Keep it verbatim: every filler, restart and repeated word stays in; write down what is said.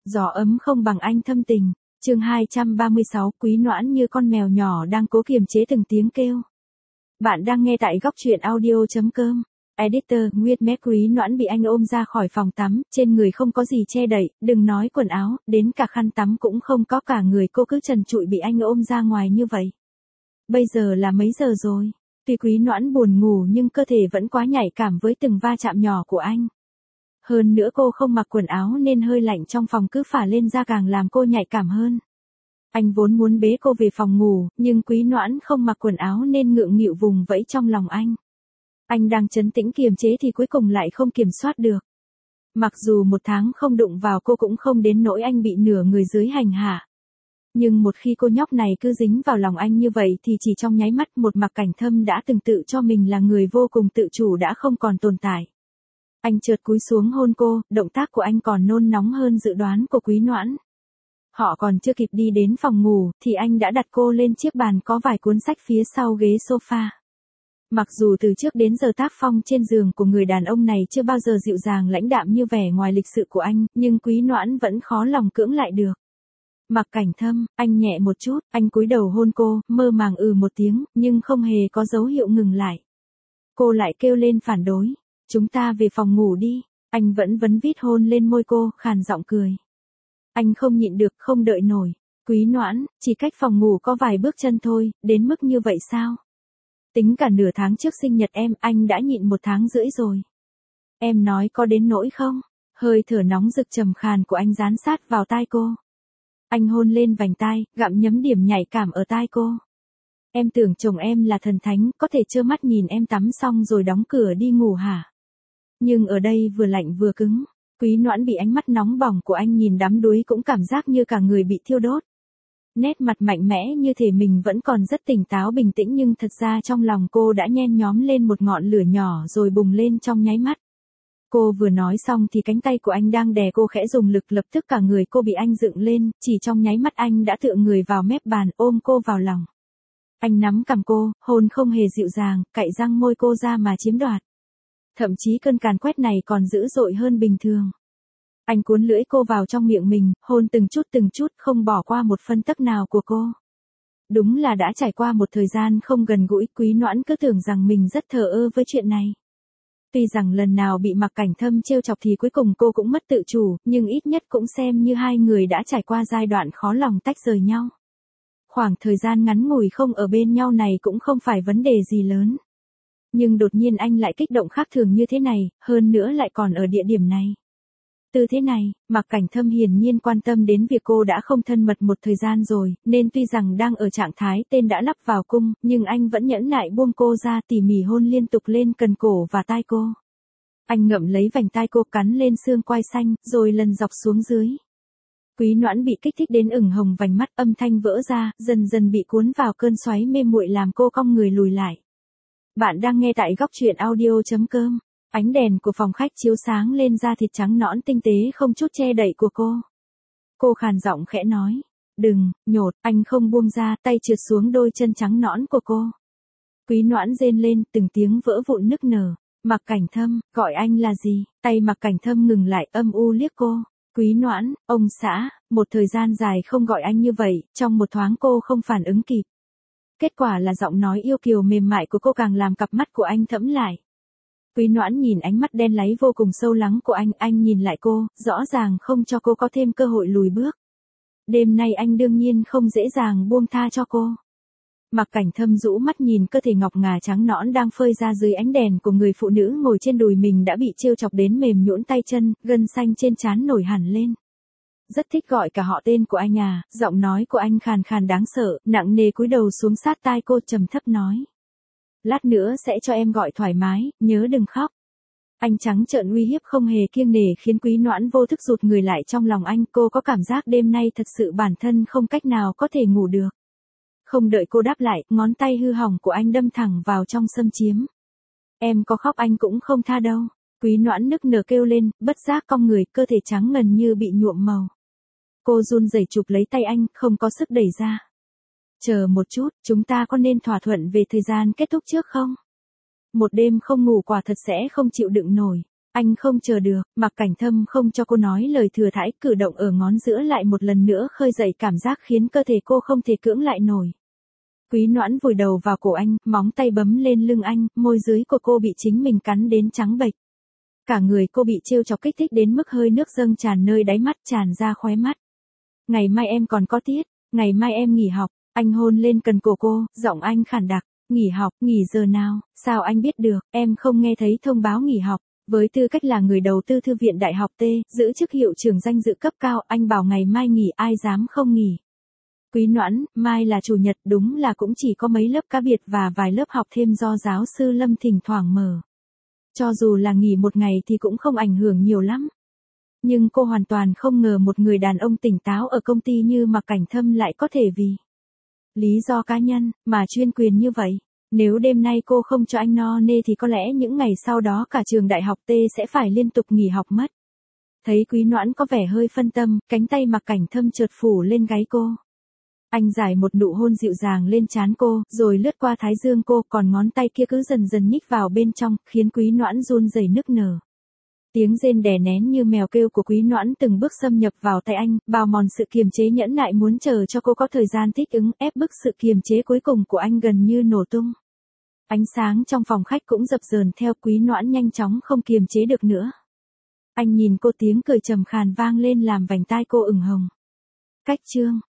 Gió ấm không bằng anh thâm tình. Chương hai trăm ba mươi sáu, Quý Noãn như con mèo nhỏ đang cố kiềm chế từng tiếng kêu. Bạn đang nghe tại góc truyện audio chấm com. Editor, Nguyệt Mép. Quý Noãn bị anh ôm ra khỏi phòng tắm, trên người không có gì che đậy, đừng nói quần áo, đến cả khăn tắm cũng không có, cả người cô cứ trần trụi bị anh ôm ra ngoài như vậy. Bây giờ là mấy giờ rồi? Tuy Quý Noãn buồn ngủ nhưng cơ thể vẫn quá nhạy cảm với từng va chạm nhỏ của anh. Hơn nữa cô không mặc quần áo nên hơi lạnh trong phòng cứ phả lên da càng làm cô nhạy cảm hơn. Anh vốn muốn bế cô về phòng ngủ, nhưng Quý Noãn không mặc quần áo nên ngượng nghịu vùng vẫy trong lòng anh. Anh đang trấn tĩnh kiềm chế thì cuối cùng lại không kiểm soát được. Mặc dù một tháng không đụng vào cô cũng không đến nỗi anh bị nửa người dưới hành hạ. Nhưng một khi cô nhóc này cứ dính vào lòng anh như vậy thì chỉ trong nháy mắt một Mạc Cảnh Thâm đã từng tự cho mình là người vô cùng tự chủ đã không còn tồn tại. Anh chợt cúi xuống hôn cô, động tác của anh còn nôn nóng hơn dự đoán của Quý Noãn. Họ còn chưa kịp đi đến phòng ngủ, thì anh đã đặt cô lên chiếc bàn có vài cuốn sách phía sau ghế sofa. Mặc dù từ trước đến giờ tác phong trên giường của người đàn ông này chưa bao giờ dịu dàng lãnh đạm như vẻ ngoài lịch sự của anh, nhưng Quý Noãn vẫn khó lòng cưỡng lại được. Mạc Cảnh Thâm, anh nhẹ một chút, anh cúi đầu hôn cô, mơ màng ừ một tiếng, nhưng không hề có dấu hiệu ngừng lại. Cô lại kêu lên phản đối. Chúng ta về phòng ngủ đi. Anh vẫn vấn vít hôn lên môi cô, khàn giọng cười. Anh không nhịn được, không đợi nổi. Quý Noãn, chỉ cách phòng ngủ có vài bước chân thôi, đến mức như vậy sao? Tính cả nửa tháng trước sinh nhật em, anh đã nhịn một tháng rưỡi rồi. Em nói có đến nỗi không? Hơi thở nóng rực trầm khàn của anh dán sát vào tai cô. Anh hôn lên vành tai, gặm nhấm điểm nhạy cảm ở tai cô. Em tưởng chồng em là thần thánh, có thể trơ mắt nhìn em tắm xong rồi đóng cửa đi ngủ hả? Nhưng ở đây vừa lạnh vừa cứng. Quý Noãn bị ánh mắt nóng bỏng của anh nhìn đắm đuối cũng cảm giác như cả người bị thiêu đốt. Nét mặt mạnh mẽ như thể mình vẫn còn rất tỉnh táo bình tĩnh, nhưng thật ra trong lòng cô đã nhen nhóm lên một ngọn lửa nhỏ rồi bùng lên trong nháy mắt. Cô vừa nói xong thì cánh tay của anh đang đè cô khẽ dùng lực, lập tức cả người cô bị anh dựng lên, chỉ trong nháy mắt anh đã tựa người vào mép bàn ôm cô vào lòng. Anh nắm cằm cô, hôn không hề dịu dàng, cạy răng môi cô ra mà chiếm đoạt. Thậm chí cơn càn quét này còn dữ dội hơn bình thường. Anh cuốn lưỡi cô vào trong miệng mình, hôn từng chút từng chút không bỏ qua một phân tấc nào của cô. Đúng là đã trải qua một thời gian không gần gũi, Quý Noãn cứ tưởng rằng mình rất thờ ơ với chuyện này. Tuy rằng lần nào bị Mạc Cảnh Thâm trêu chọc thì cuối cùng cô cũng mất tự chủ, nhưng ít nhất cũng xem như hai người đã trải qua giai đoạn khó lòng tách rời nhau. Khoảng thời gian ngắn ngủi không ở bên nhau này cũng không phải vấn đề gì lớn. Nhưng đột nhiên anh lại kích động khác thường như thế này, hơn nữa lại còn ở địa điểm này. Từ thế này, Mạc Cảnh Thâm hiển nhiên quan tâm đến việc cô đã không thân mật một thời gian rồi, nên tuy rằng đang ở trạng thái tên đã lắp vào cung, nhưng anh vẫn nhẫn nại buông cô ra, tỉ mỉ hôn liên tục lên cần cổ và tai cô. Anh ngậm lấy vành tai cô, cắn lên xương quai xanh, rồi lần dọc xuống dưới. Quý Noãn bị kích thích đến ửng hồng vành mắt, âm thanh vỡ ra, dần dần bị cuốn vào cơn xoáy mê muội làm cô cong người lùi lại. Bạn đang nghe tại góc truyện audio chấm com. Ánh đèn của phòng khách chiếu sáng lên da thịt trắng nõn tinh tế không chút che đậy của cô. Cô khàn giọng khẽ nói. Đừng, nhột, anh không buông ra, tay trượt xuống đôi chân trắng nõn của cô. Quý Noãn rên lên, từng tiếng vỡ vụn nức nở. Mạc Cảnh Thâm, gọi anh là gì? Tay Mạc Cảnh Thâm ngừng lại, âm u liếc cô. Quý Noãn, ông xã, một thời gian dài không gọi anh như vậy, trong một thoáng cô không phản ứng kịp. Kết quả là giọng nói yêu kiều mềm mại của cô càng làm cặp mắt của anh thẫm lại. Quý Noãn nhìn ánh mắt đen láy vô cùng sâu lắng của anh, anh nhìn lại cô, rõ ràng không cho cô có thêm cơ hội lùi bước. Đêm nay anh đương nhiên không dễ dàng buông tha cho cô. Mạc Cảnh Thâm rũ mắt nhìn cơ thể ngọc ngà trắng nõn đang phơi ra dưới ánh đèn của người phụ nữ ngồi trên đùi mình đã bị trêu chọc đến mềm nhũn tay chân, gân xanh trên trán nổi hẳn lên. Rất thích gọi cả họ tên của anh à, giọng nói của anh khàn khàn đáng sợ, nặng nề cúi đầu xuống sát tai cô, trầm thấp nói. Lát nữa sẽ cho em gọi thoải mái, nhớ đừng khóc. Anh trắng trợn uy hiếp không hề kiêng nể khiến Quý Noãn vô thức rụt người lại trong lòng anh, cô có cảm giác đêm nay thật sự bản thân không cách nào có thể ngủ được. Không đợi cô đáp lại, ngón tay hư hỏng của anh đâm thẳng vào trong xâm chiếm. Em có khóc anh cũng không tha đâu. Quý Noãn nức nở kêu lên, bất giác cong người, cơ thể trắng ngần như bị nhuộm màu. Cô run rẩy chụp lấy tay anh, không có sức đẩy ra. Chờ một chút, chúng ta có nên thỏa thuận về thời gian kết thúc trước không? Một đêm không ngủ quả thật sẽ không chịu đựng nổi. Anh không chờ được, Mạc Cảnh Thâm không cho cô nói lời thừa thãi, cử động ở ngón giữa lại một lần nữa khơi dậy cảm giác khiến cơ thể cô không thể cưỡng lại nổi. Quý Noãn vùi đầu vào cổ anh, móng tay bấm lên lưng anh, môi dưới của cô bị chính mình cắn đến trắng bệch. Cả người cô bị trêu chọc kích thích đến mức hơi nước dâng tràn nơi đáy mắt tràn ra khóe mắt. Ngày mai em còn có tiết, ngày mai em nghỉ học, anh hôn lên cần cổ cô, giọng anh khản đặc, nghỉ học, nghỉ giờ nào, sao anh biết được, em không nghe thấy thông báo nghỉ học. Với tư cách là người đầu tư thư viện Đại học T, giữ chức hiệu trưởng danh dự cấp cao, anh bảo ngày mai nghỉ ai dám không nghỉ. Quý Noãn, mai là chủ nhật đúng là cũng chỉ có mấy lớp cá biệt và vài lớp học thêm do giáo sư Lâm thỉnh thoảng mở. Cho dù là nghỉ một ngày thì cũng không ảnh hưởng nhiều lắm. Nhưng cô hoàn toàn không ngờ một người đàn ông tỉnh táo ở công ty như Mạc Cảnh Thâm lại có thể vì lý do cá nhân mà chuyên quyền như vậy. Nếu đêm nay cô không cho anh no nê thì có lẽ những ngày sau đó cả trường Đại học T sẽ phải liên tục nghỉ học mất. Thấy Quý Noãn có vẻ hơi phân tâm, cánh tay Mạc Cảnh Thâm chợt phủ lên gáy cô. Anh giải một nụ hôn dịu dàng lên trán cô, rồi lướt qua thái dương cô, còn ngón tay kia cứ dần dần nhích vào bên trong, khiến Quý Noãn run rẩy nức nở. Tiếng rên đè nén như mèo kêu của Quý Noãn từng bước xâm nhập vào tay anh, bào mòn sự kiềm chế nhẫn nại muốn chờ cho cô có thời gian thích ứng, ép bức sự kiềm chế cuối cùng của anh gần như nổ tung. Ánh sáng trong phòng khách cũng dập dờn theo, Quý Noãn nhanh chóng không kiềm chế được nữa. Anh nhìn cô, tiếng cười trầm khàn vang lên làm vành tai cô ửng hồng. Cách chương